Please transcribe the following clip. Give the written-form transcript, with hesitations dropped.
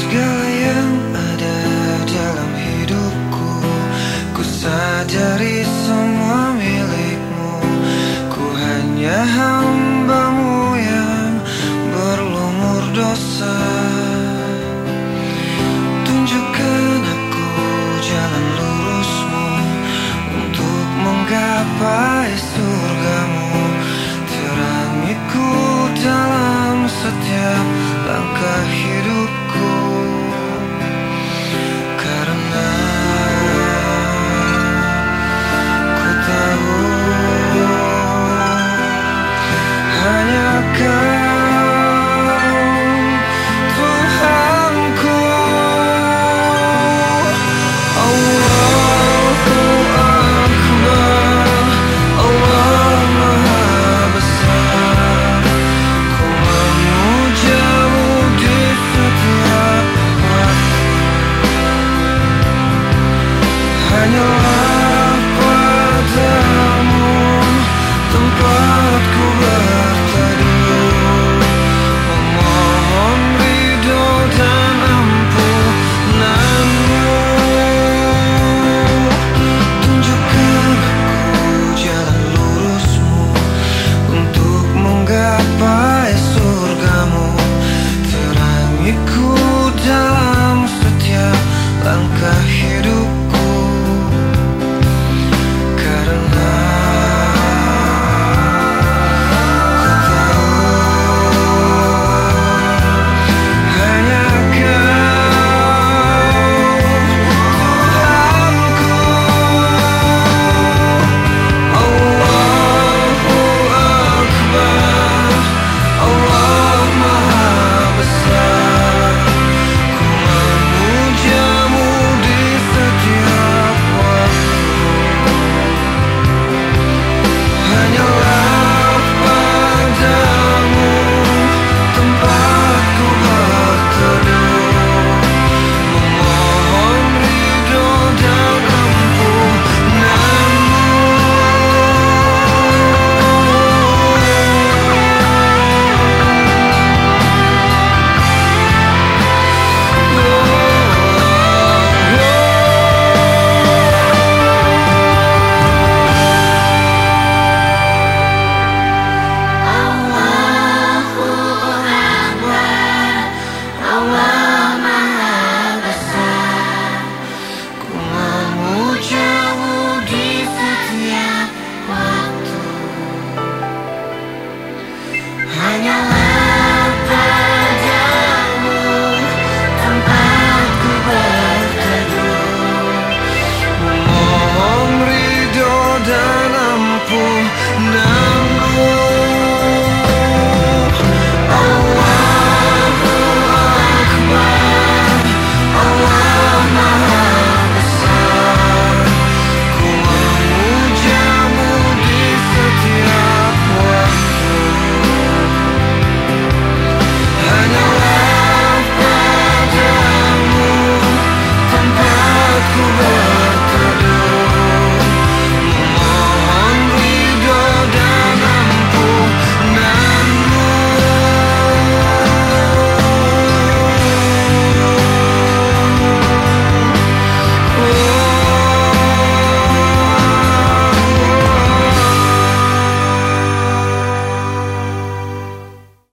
Segala yang ada dalam hidupku, ku sadari semua milikmu. Ku hanya hambamu yang berlumur dosa. Tunjukkan aku jalan lurusmu untuk menggapai surgamu. Terangiku dalam setiap langkah hidupku, karena ku tahu hanya Kau Tuhanku. Allahu Akbar, Allah Maha Besar. Ku memujamu di setiap waktu. Hanyalah padamu tempat ku berteduh, memohon ridho dan ampunanmu. Tunjukkan aku jalan lurusmu untuk menggapai surgamu. Terangiku dalam